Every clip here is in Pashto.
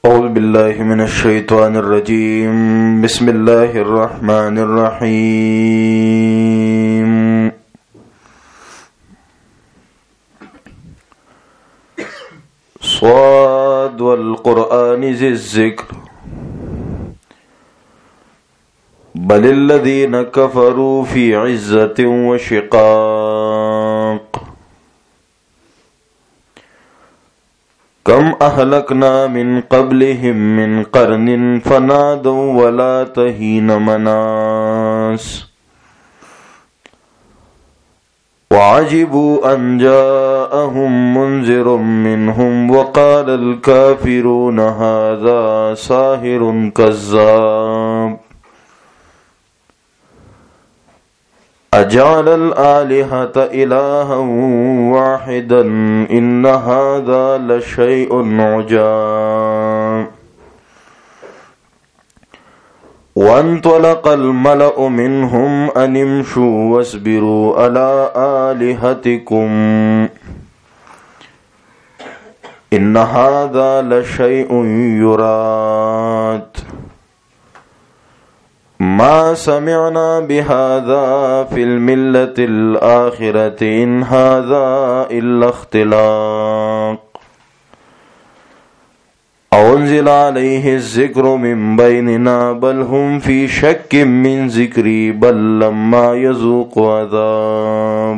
أعوذ بالله من الشيطان الرجيم. بسم الله الرحمن الرحيم. صاد والقرآن ذي الذكر بل الذين كفروا في عزة وشقاق كم أهلكنا من قبلهم من قرن فنادوا ولا تهين مناس وعجبوا أن جاءهم منذر منهم وقال الكافرون هذا ساحر كذاب أجعل الآلهة إلها واحدا إن هذا لشيء عجاب وانطلق الملأ منهم أن امشوا واصبروا على آلهتكم إن هذا لشيء يراد ما سمعنا بهذا في الملة الآخرة إن هذا إلا اختلاق أنزل عليه الذكر من بيننا بل هم في شك من ذكري بل لما يذوقوا عذاب.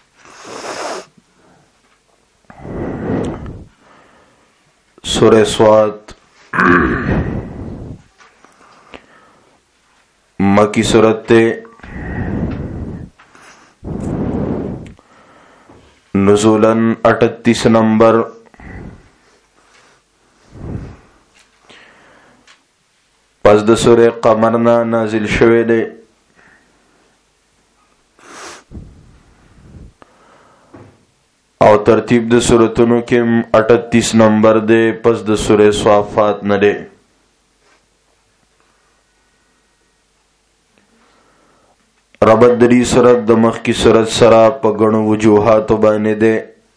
سورة صاد مکی صورت تے نزولاً 38 نمبر. پس د سورہ قمرنا نازل شوه دے. او ترتیب د سورتونو کم 38 نمبر دے پس د سورہ صافات نه دے. ربط دری سورت د مخ کی سورت سرا په غنو وجوهات باندې ده.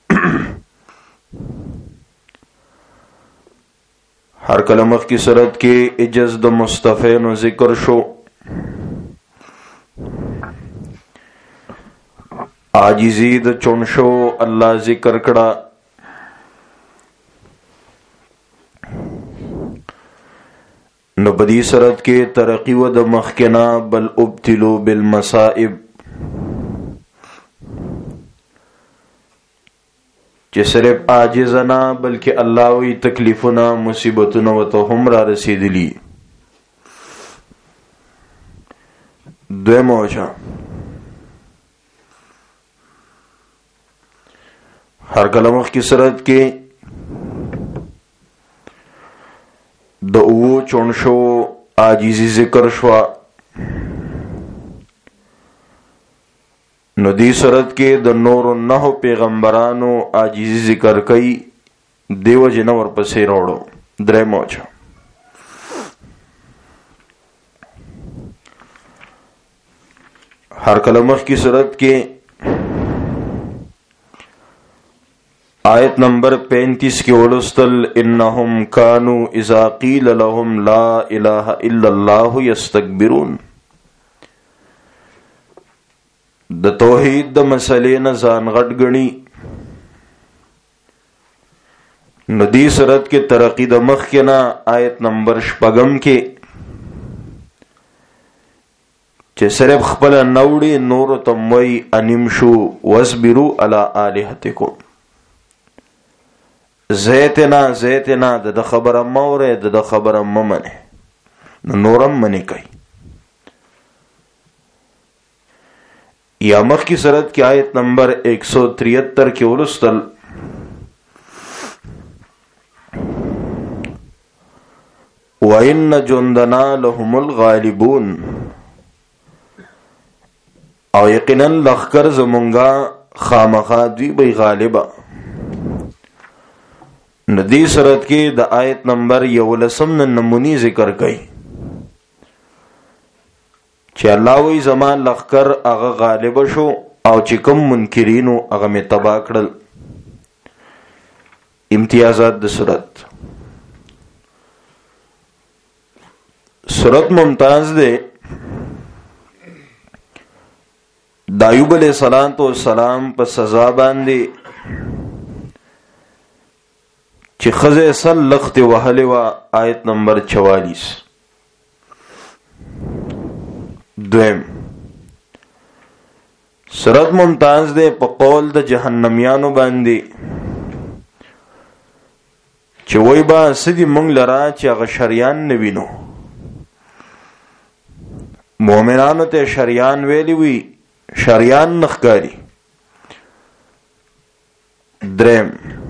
هر کله مخ کی سورت کې اجز د مصطفی نو ذکر شو. عاجزی د چونشو الله ذکر کړه. نو بدی سرت کے ترقی و د مخکنا بل ابتلو بالمصائب چه صرف عاجزنا بلکہ اللہ وی تکلیفنا مصیبتنا و تو ہم را رسیدلی. دوی موجہ ہر کلمخ کی سرت کے د او چونشو عاجزی ذکر شوا. نو دی صورت کې د نور نه پیغمبرانو عاجزی ذکر کئی دیو جنور پسې روړو. درې موجه هر کلمخ کی صورت کې آیت نمبر 35 کی ولستل انہم کانوا اذا قیل لهم لا الہ الا اللہ یستکبرون. د توحید د مسئلې نه ځان غټ غني. نو دی صورت کې ترقی د مخ کې نه آیت نمبر 6 کې چې صرف خپل نوړي نور تموي انمشو واصبروا علی الہتکم. زیتنا د خبره موره د خبره ممنه نو نورم منی کوي. یا مخ کی صورت کی آیت نمبر 173 کی ولستل وَإِنَّ جُنْدَنَا لَهُمُ الْغَالِبُونَ او یقینا لخکر زمونگا خامخا دوی بی غالبا. ندی صورت کی د آیت نمبر 11 نمونی ذکر کئی چې الله وی زمان لخکر اغا غالب شو او چې کوم منکرینو اغا می تبا کړل. امتیازات د صورت سورت ممتاز دے د ایوب علیہ السلام په سزا باندې چې خزه سل لخت وهلې وا. آیت نمبر 44. دویم سورت ممتاز دے په قول د جهنميانو باندې چې وای با سدي مونږ لرا چې هغه شریان نه وینو. مؤمنانو ته شریان ویلی وی، شریان نخکاری. درم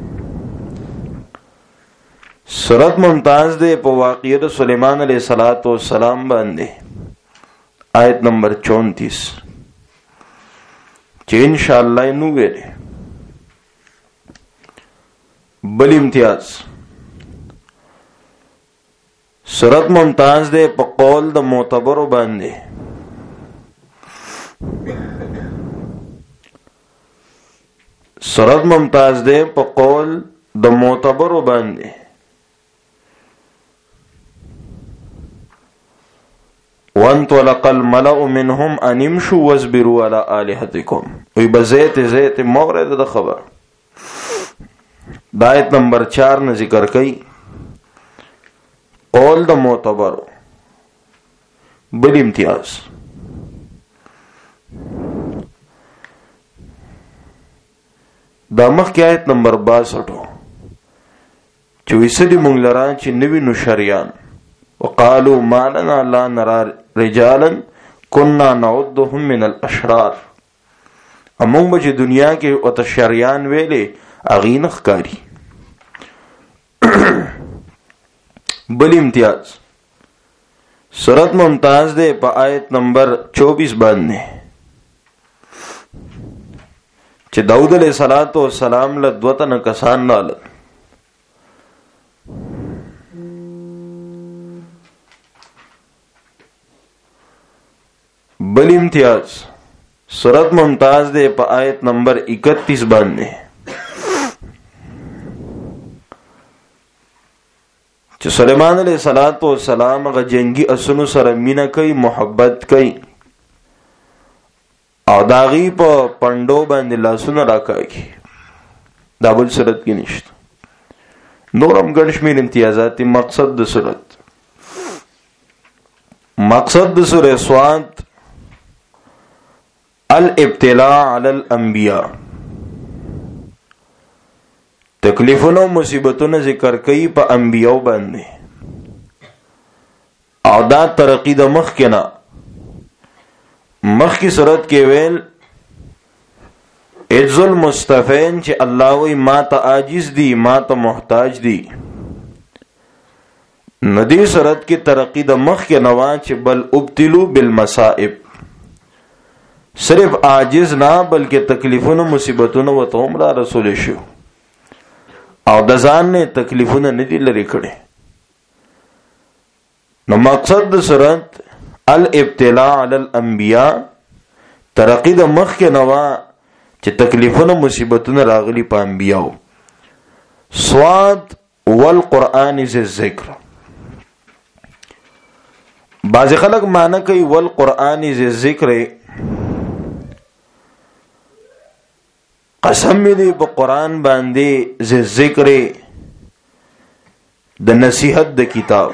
سورت ممتاز دے په واقعه د سلیمان علیہ السلام باندې. آیت نمبر 34 چې انشاءاللہ نو ویلې. بل امتیاز سورت ممتاز دے په قول د معتبرو باندې. سورت ممتاز دے په قول د معتبرو باندې. وانطلق الملأ منهم ان امشوا واصبروا على آلهتكم. وی بزیت مورد د خبر. آیت نمبر 4 نه ذکر کئی قول د معتبرو. بل امتیاز دا مخکې آیت نمبر 62 چې ویسدي مونږ لرا چې نوی نو شریان. وقالوا ما لنا لا نرى رجالا كنا نعدهم من الاشرار. امون به دنیا کې او ته شریان ویلې اغین خکاری. بل امتیاز سورت ممتاز دے په آیت نمبر 24 باندې چې داؤد علیہ السلام له دوتن کسان نال. بل امتیاز سورت ممتاز دے په آیت نمبر 31 باندې چې سلیمان علیہ السلام هغه جنگی اسونو سره مینا کوي، محبت کوي او داغي په پندو باندې لاسونه راکاږي. دا بل صورت کې نشته. نورم ګڼ شمېر امتیازات. مقصد د صورت د سورہ صاد الابتلاء علی الانبیاء. تکلیفونو مصیبتونو ذکر کئی پا انبیاء باندې او دا ترقی دا مخ کنا مخ کی صورت کے ویل عز المصطفین چی اللہ وی ما تا عاجز دی ما تا محتاج دی. ندی صورت کی ترقی دا مخ کے نوان چی بل ابتلو بالمصائب. صرف عاجز نہ بلکہ تکلیفونو مصیبتونو و توم را رسول شو او د ځان نه تکلیفونه نه دي لري کړي. نو مقصد د صورت الابتلاء علی الانبیاء ترقی د مخ کې نوا چې تکلیفونه مصیبتونه راغلي په انبیاء. صاد والقرآن ذی الذکر. بعض خلک معنی کوي والقرآن ذی الذکر قسم می دی په قرآن باندې ذی ذکر د نصیحت د کتاب.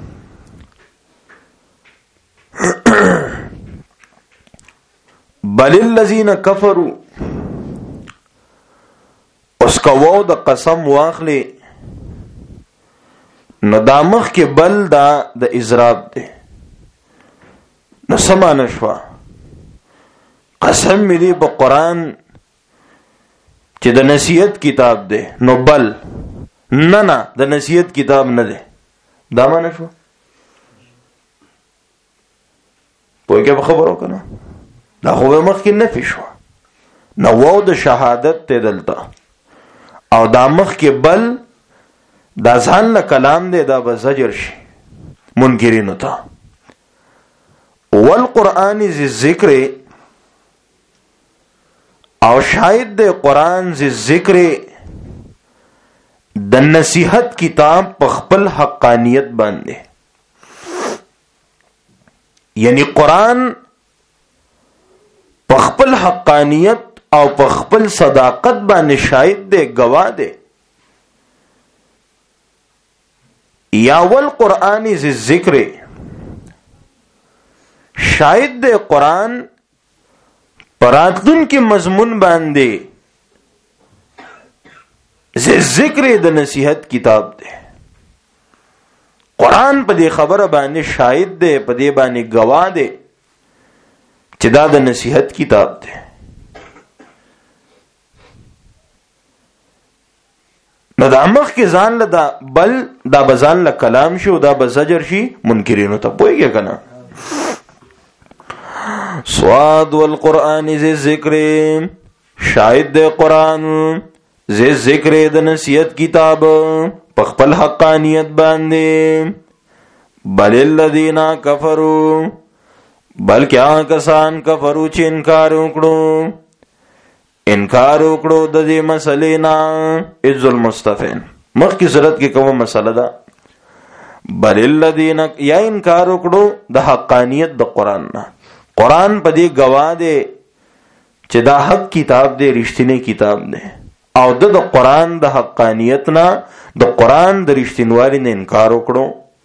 بل الذین کفروا اس کا وو د قسم واخلي نو دا مخ کې بل دا د اضراب دی. نو سمانه شوا قسم می دی په قرآن چې د نصیحت کتاب دی نو بل نه د نصیحت کتاب نه دی. دا معنی شو پوه کې خبرو کنه. دا خو مخ کې نفي شو نو وو د شهادت ته دلته او دا مخ کې بل دا ځان له کلام دی. دا به زجر شي منکرینو ته. والقرآن ذی الذکر او شاید دے قرآن ذی ذکر د نصیحت کتاب په خپل حقانیت باندې یعنی قرآن په خپل حقانیت او په خپل صداقت باندې شاهد دی، گواه دی. یا والقرآن ذی الذکر، شاهد دی قرآن پراتلون کې مضمون باندې. ذی الذکر د نصیحت کتاب دی. قرآن په دې خبره باندې شاهد دی، په دې باندې گواه دی چې دا د نصیحت کتاب دی. نو دا مخ کې ځان له دا بل دا بزان له کلام شي او دا بزجر شي منکرینو ته پوهیږي کنه. صاد والقرآن ذی الذکر، شاهد دی قرآن ذی الذکر د نصیحت کتاب په خپل حقانیت باندې. بل الذین کفروا، بلکې هغه کسان کفرو چې انکار وکړو د دې مسلې نه. عز المستفین مخکې صورت کې کومه مسله ده؟ بل الذین، یا انکار وکړو د حقانیت د قرآن نه. قرآن په دې گواه دی چې دا حق کتاب دی، رښتینی کتاب دی، او د قرآن د حقانیت نه، د قرآن د رښتینوالي نه انکار وکړو.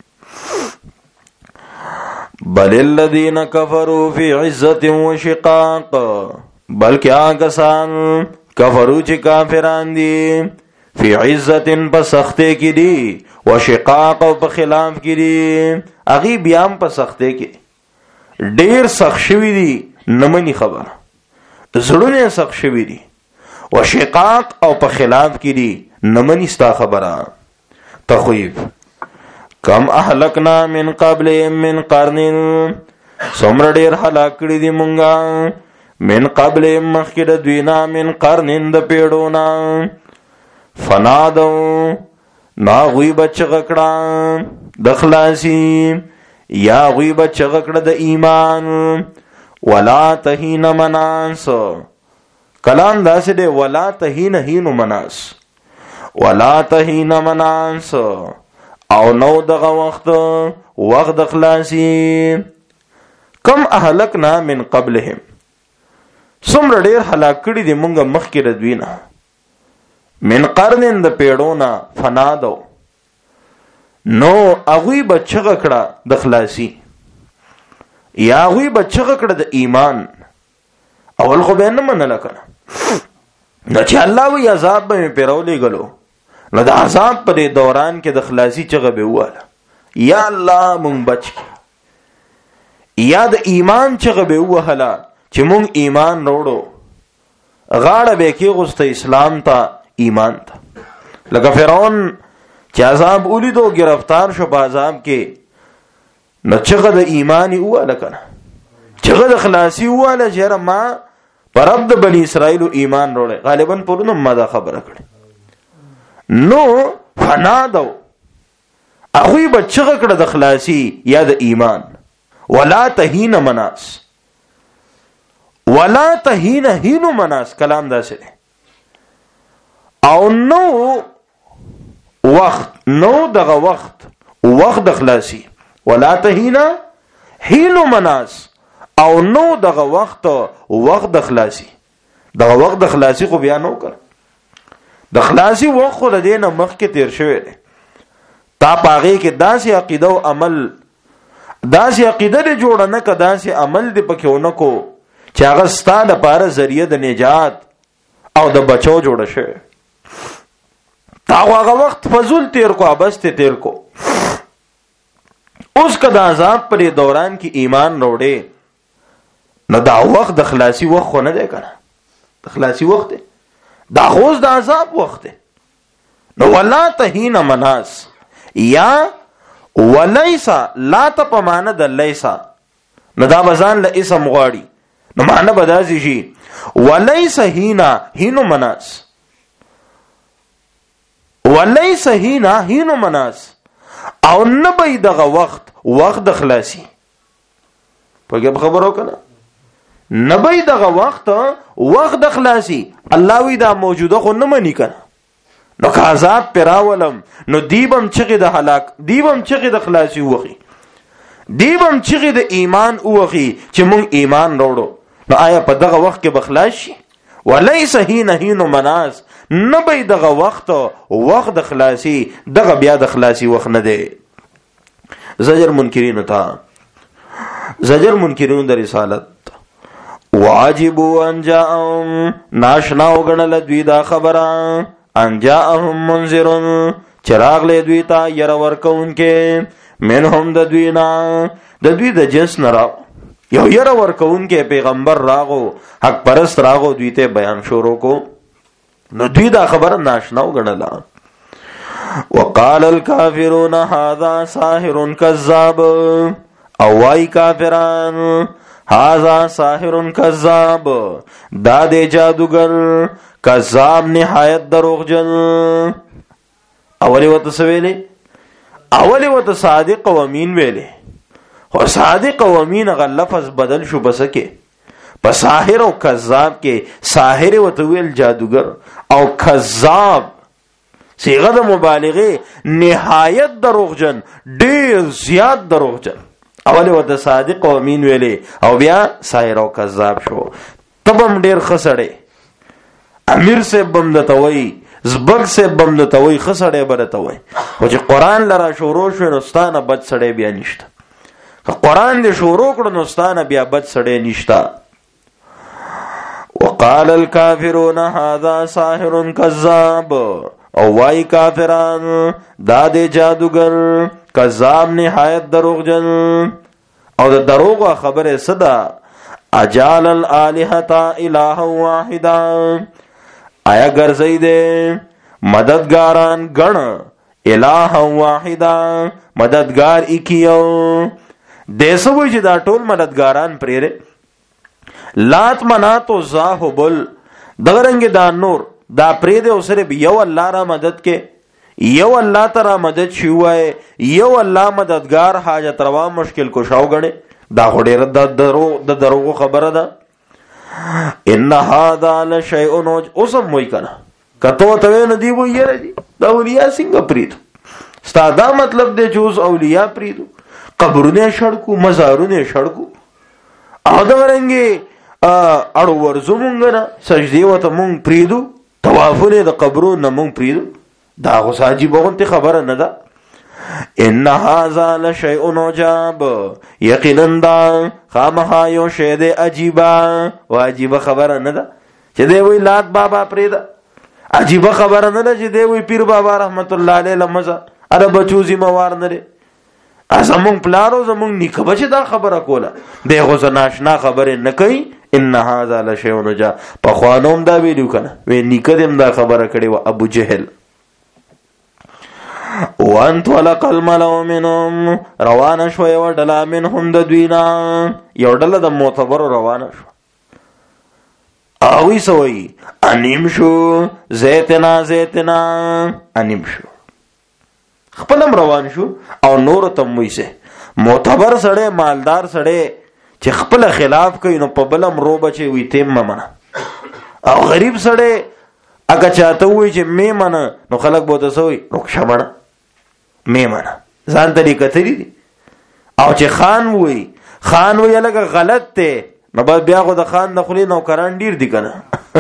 بل الذین کفروا فی عزة وشقاق، بلکې هغه کسان کفرو چې کافران دي، فی عزة په سختۍ کې دي، وشقاق او په خلاف کې دي. هغې بیا هم په سختۍ کې ډېر سخت شوي دي، نه مني خبره، زړونه سخت شوي دي. وشقاق او په خلاف کې دي، نه مني ستا خبره. تخویف کم اهلکنا من قبلهم من قرن، څومره ډېر هلاک کړي دي مونږه من قبلهم مخکې د دوی نه، من قرن د پیړو نه. فنادو، نا غوی به چغه کړه د خلاصي، یا غوی به چغه کړه د ایمان. ولا تهین مناس، کلام داسې دی، ولا تهین هینو مناس، ولا تهین مناس، او نو دغه وخت د خلاصي. کم اهلکنا من قبلهم، څومره ډېر هلاک کړي دي مونږه مخکې د دوی نه، من قرن د پیړو نه. فنادو، نو هغوی به چغه کړه د خلاصي، یا هغوی به چغه کړه د ایمان. اول خو به یې نه منله کنه، نو چې الله وی عذاب به مې پرې راولېږلو، نو د عذاب په دې دوران کې د خلاصي چغه به وواله، یا الله مونږ بچ کړي، یا د ایمان چغه به ووهله چې مونږ ایمان وروړو، غاړه به کېغوسته اسلام ته، ایمان ته. لکه فرعون چې عذاب ولیدو، گرفتار شو په عذاب کې، نو چغه د ایمان یې وواله کنه، چغه د خلاصي وواله چې یاره ما پر رب د بني اسرائیلو ایمان وروړی. غالبا پرونه ما دا خبره کړې. نو فنادو، هغوی به چغه کړه د خلاصي یا د ایمان. ولا تهین مناس، ولا تهین هینو مناس، کلام داسې دی. او نو وخت، نو دغه وخت د خلاصي. ولا تهین هینو مناس، او نو دغه وخت د خلاصي. دغه وخت د خلاصي خو بیا نو کړ، د خلاصي وخت خو د دې نه مخکې تیر شوی دی. تا په هغې کې داسې عقیده او عمل، داسې عقیده دې جوړه نه که، داسې عمل دې پکې ونه کو چې هغه ستا لپاره ذریعه د نجات او د بچو جوړه شوی. تا هغه وخت فضول تیر کو، عبث تیر کو. اوس که د عذاب پر دوران کې ایمان روړې، نو دا وخت د خلاصي وخت خو نه دی کنه، د خلاصي وخت دی، دا خوز د عذاب وخت دی. نو ولا تهین مناس، یا ولیسا، لا ته په معنی د لیسا، نو دا بزان له اسم غواړي، نو معنی به داسې شي ولیس هینا هینو مناس، ولیس هینا هینو مناس، او نه به دغه وخت د خلاصي. په خبرو کنه، نه به دغه وخت د خلاصي. الله وی دا موجوده خو نه مني کنه، نو که عذاب پر راولم، نو دیبم چغې د هلاک، دیبم چغې د خلاصي وخی. دیوم چغې د ایمان اوخي چې مونږ ایمان وروړو. نو آیا په دغه وخت کې بخلاص شي؟ ولیس حین مناس، نه به دغه وخت د خلاصي، دغه بیا د خلاصي وخت نه دی. زجر منکرین تا، زجر منکرین د رسالت. واجبوا ان جاءهم، ناشنا وګڼل دوی دا خبره، ان جاءهم منذر، چراغ له دوی ته ير ورکوونکې، منهم د دوی نه، د دوی د جنس نه راغو، یو ير ورکوونکې پیغمبر راغو، حق پرست راغو، دوی ته بیان شروع کو. نو دوی دا خبره ناشنا وګڼله. وقال الكافرون هذا ساحر كذاب، او واي کافران هذا ساحر كذاب، دا دے جادوگر کذاب نہایت دروغجن. اولی وت سویلے، اولی وت صادق و امین ویلے، خو صادق و امین غ لفظ بدل شو بسکے په ساحر او کذاب کې. ساحر وت ویل جادوگر، او کذاب صيغه د مبالغه، نهایت دروغجن، ډیر زیات دروغجن. اولی وت صادق او امین ویلې، او بیا ساحر او کذاب شو. تبم ډیر خسړې، امیر سے بم دتوي، زبګ سے بم دتوي، خسړې برتوي. او چې قران لرا شروع شو نو ستانه بد سړې بیا نشته. که قران دې شروع کړو نو ستانه بیا بد سړې نشته. وقال الكافرون هذا ساحر كذاب، او وائی کافران دا دے جادوگر کذاب نہایت دروغجن. او دا دروغ خبر صدا، اجال الالہۃ الہ واحدا، آیا گرزئی دے مددگاران گن، الہ واحدا مددگار اکیو. دے سوئی چې دا ټول مددگاران پریره، لات منات و زا حبل دغرنگ دا نور دا پرید او صرف یو اللہ را مدد کے، یو اللہ ترا مدد شوائے، یو اللہ مددگار حاجت روا مشکل کو شاو گنے. دا خودیر دا دروغ خبر دا. ان هذا لشیء نوج اوسم موئی کنا کتو توی ندی وہ یہ رہی دا اولیاء سنگا پریدو. ستا دا مطلب دے چوز اولیاء پریدو، قبرنے شڑکو، مزارنے شڑکو، او دا رنگی اڑو ورزو مونگنا سجدی و تا مونگ پریدو، توافونه د قبرو نه مونږ پریدو. دا خو عجیبه غونتې خبره نه ده. ان هذا لشیء عجاب، یقینا دا خامخا یو شی دی عجیبه، و عجیبه خبره نه ده چې دی وی لات بابا پریده. عجیبه خبره نه ده چې دی وی پیر بابا رحمت الله علیه لمزه اره بچو ذمہوار نه دی. زمونږ پلارو زمونږ نیکه بچ دا خبره کوله، دی خو ناشنا خبره نه کوي. ان هذا لشیء عجاب، پخوانوم دا ویلو کنه، وی نیکه دم دا خبره کړي و ابو جهل. وانت ولق الملو منهم، روانه شو یو ډله منهم د دوینا، یو ډله د معتبر روانه شو. اوی سوئی انیم شو زیتنا زیتنا، انیم شو خپلم روان شو. او نور تم وی سه معتبر سړی، مالدار سړی چې خپل خلاف کوي نو په بلم رو بچي وي تیم منه. او غریب سړی اگه چاته وي چې می منه نو خلک بوته سوی رخصه منه، می منه ځان ته کتري دي. او چې خان وي لکه غلط ته نو بیا خو د خان د خلی نوکران ډیر دي کنه.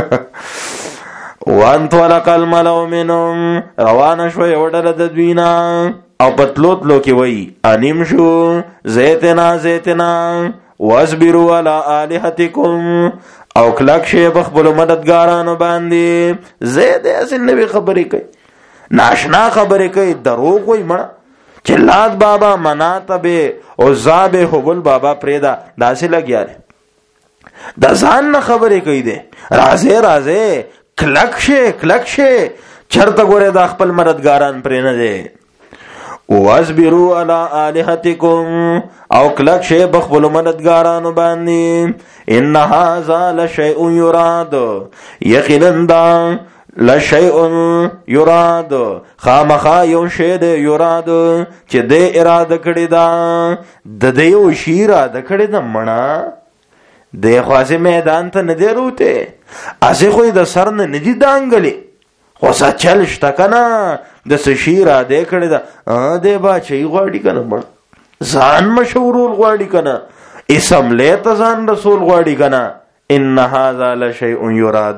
وانت ولق الملو منهم، روانه شو یو ډله د دوینا، او پتلوت لو کې وی انیم شو زیتنا زیتنا، واصبروا علی الہتکم، او کلک شی بخبل مددگارانو باندې. زید اصل نبی خبرې کوي، ناشنا خبرې کوي، دروغ وي مړه. چلات بابا مناتبه او زابه حبل بابا پریدا داسې لګیا دي، د ځان نه خبرې کوي. دي رازه کلک شی چرته ګوره د خپل مددگاران پرې نه دي. واصبروا علی الہتکم، او کلک شی بخبل مددگارانو باندې. ان هذا لشیء یراد، یقینا دا لشیء یراد، خامخا یو شی دی یراد چې د اراده کړی دا، د یو شی اراده کړی دا مړه. د خوازه میدان ته نه دی روته، ازه خو د سر نه ندی دانګلی، خو سچل شته کنه د سشی را دې کړی دا د با چي غواړي کنه مړ ځان مشهورول غواړي کنه، اسمبلی ته ځان رسول غواړي کنه. ان هذا لشيء يراد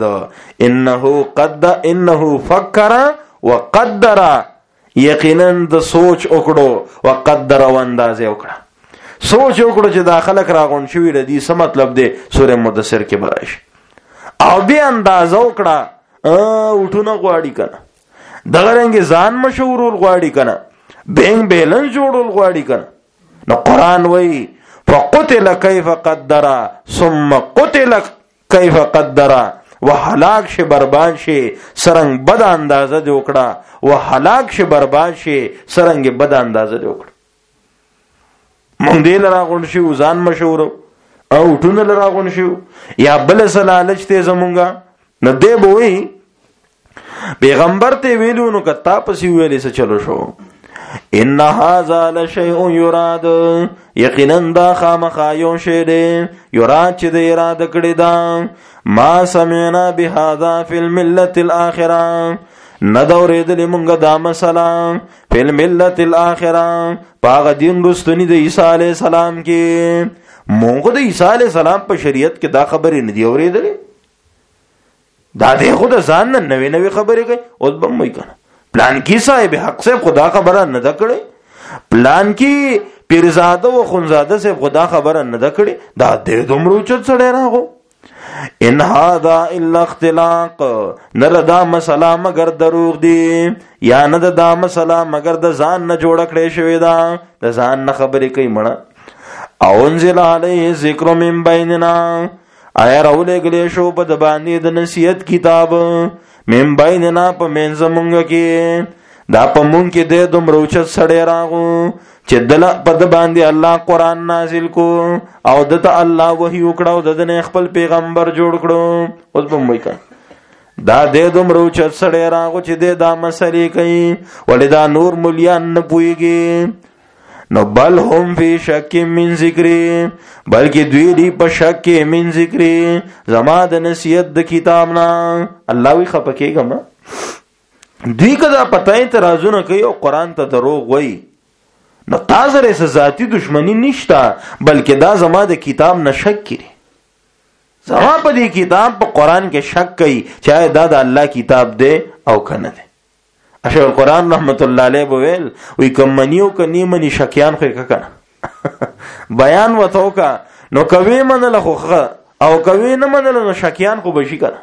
انه فكر وقدر، یقینا د سوچ وکړو وقدر او اندازې وکړه. سوچ وکړو چې دا خلک راغون شوي د دې څه مطلب دی، سورې مدثر کې برایش. او بیا اندازه وکړه وټونه غواړي کنه، دغه رنګ ځان مشهورول غواړي کنه، بینګ بیلنس جوړول غواړي کنه. نو قرآن وایي فقتل کیف قدر ثم قتل کیف قدر، وهلاک شي برباد شي سرنګ بد اندازه دی وکړه، وهلاک شي برباد شي سرنګ بد اندازه دی وکړه. مونږ دې لراغون شو ځان مشهور او ټونه لراغون شو یا بل سلالچ ته زمونږه. نو دې بوي پیغمبر ته ویلو نو کتا پسې ویلې څه چلو شو. ان هذا لشيء يراد، یقینا دا خامخا یو شی دی یراد چې د اراده کړی دا. ما سمعنا بهذا في الملة الاخره، ندورېدلې مونږ دا مسله فی الملة الاخره پاغه دین رستنی د عیسی علیه السلام کې. مونږ د عیسی علیه السلام په شریعت کې دا خبرې نه دی اورېدلې. دا دې خود ځان نه نوې نوې خبرې کوي. اوس بم وای کنه پلان کی صاحب حق سے خدا خبره نه ده کړې، پلان کی پیرزاده و خونزاده سے خدا خبره نه ده کړې. دا دې دومره چت سړی راغو. ان هذا الا اختلاق، نه دا مسله مگر دروغ دی، یا نه دا مسله مگر د ځان نه جوړ کړې شوی دا، د ځان نه خبرې کوي مړه. او انزل علیه ذکر من بیننا، آیا راولې غلې شو په د باندې د نصیحت کتاب من بیننا په منځ مونږ کې. دا په مونږ کې د دومره اوچت سړی راغو چې دل په د باندې الله قرآن نازل کو او دته الله وحی وکړه او د خپل پیغمبر جوړ کړو. اوس په مونږ کې دا د دومره اوچت سړی راغو چې دا مسلې کوي، ولې دا نور مليان نه پوهیږي. نو بل هم فی شک من ذکری، بلکې دوی دی په شک من ذکری زما د نصیحت د کتاب نه. الله وی خپکیږم دوی کدا پتاي ترازونه کوي او قران ته دروغ وای. نو تاسو سره ذاتی دشمنی نشتا، بلکې دا زما د کتاب نه شک کړي، زما په دې کتاب په قران کې شک کوي چې دا د الله کتاب دی او کنه دی. اشهر القرآن رحمت الله علیه بویل وی کم منیو کنی منی شکیان خوی کنه بیان وتو کا نو کوي منل خوخه او کوي نه منل نو شکیان خو بشي کنه.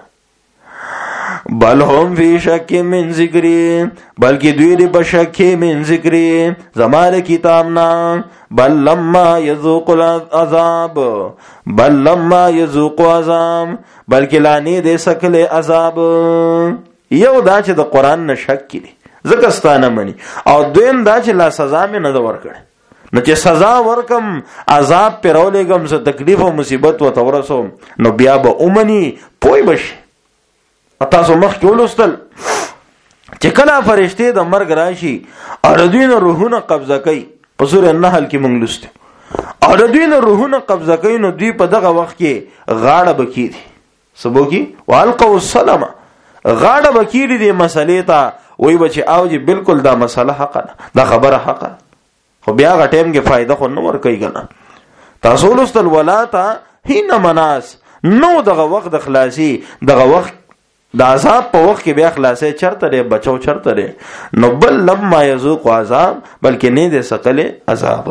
بل هم فی شک من ذکری، بلکې دوی دی په شک من ذکری زماره کتاب نا. بل لما یذوق العذاب، بل لما یذوق عذاب، بلکې لانی دې سکل عذاب. یو دا چې د قران نه شک کړي زکستانه مني، او دویم دا چې لا سزا مې نه ورکړي. نو چې سزا ورکم عذاب پر اولېګم څه تکلیف او مصیبت و تورسو نو بیا به اومني پوي بشي. تاسو مخ کې ولوستل چې کله فرشته د مرګ راشي او دوی نه روحونه قبضه کوي، په سورې النحل کې مونږ لوستو، او دوی نه روحونه قبضه کوي نو دوی په دغه وخت کې غاړه بکیدي سبو کې والقوا السلام، غاړه بکیدي دې مسلې ته وای بچي او جی بالکل دا مسله حق ده، دا خبره حق ده، خو بیا غ ټیم کې فائدہ خو نه ور کوي کنه. تاسو ولوستل ولاتا هین مناس نو دغه وخت د خلاصي، دغه وخت د عذاب په وخت کې بیا خلاصې چرته لري بچو چرته لري. نو بل لما یذوق عذاب، بلکې نه دې سقل عذاب.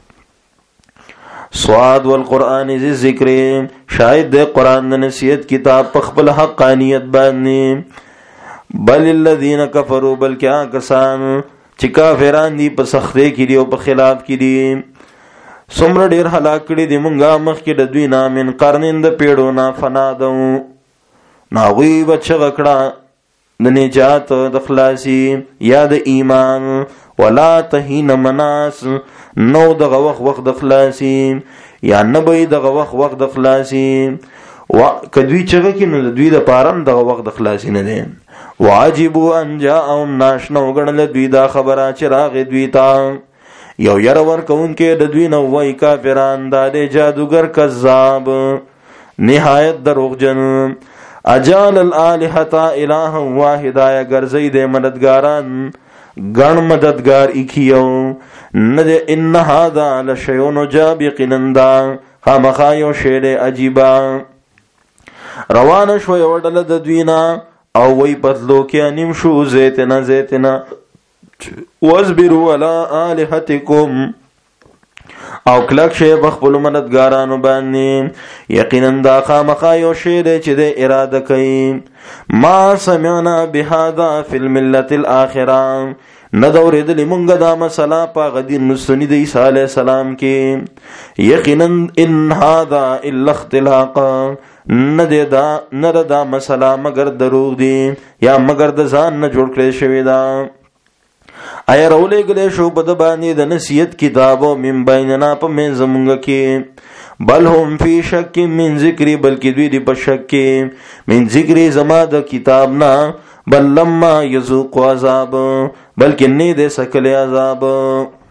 صاد والقران ذی ذکر، شاید د قران د نصیحت کتاب په خپل حقانیت باندې. بل الذین کفروا، بلکې کسان چې کافران دي په سختۍ کې دي او په خلاف کې دي. څومره ډیر هلاک کړي دي مونږه مخکې د دوی نه، من قرنین د پیړو نه فنادو ناغوی بچه غکړه د نجات د خلاصی یا د ایمان. ولا تهین مناس، نو دغه وخت د خلاصی یا نبی دغه وخت د خلاصی. کدوی چغه کې نو دوی د پارم دغه وخت د خلاصی نه دي. واجبوا ان جاءهم، ناشنا وګڼل دوی دا خبره چې راغې دوی ته. یو ير ور کون کې د دوی نو وای کافران دا د جادوګر کذاب نهایت دروغجن. اجال الالهه اله واحده، ګرځي د مددګاران ګڼ مددگار ایکیو ندے ان هذا لشیء عجاب یقینندا خامخا یو شی عجیبا. روان شو یو ډله د دوینا او وی پتلو کې نیم شو زیتنا واصبروا علی الہتکم او کلک شی بخپل مددګارانو باندې یقینا دا خامخا یو شی چې د اراده کوي. ما سمعنا بهذا فی الملة الاخره ندورېدلې مونږ دا مسله په غدین نستنی د عیسی علیه السلام کې یقینا ان هذا الا اختلاق نه دا مسله مگر دروغ دی یا مگر د ځان نه جوړ کړی شوی دا. ایا رولې ګلې شو بد باندې د نصیحت کتابو من بیننا په من زمونږ کې بل هم فی شک من ذکری بلکې دوی دی په شک کې من ذکری زما د کتاب نه بل لما یذوق عذاب بلکې نه دې سکل عذاب.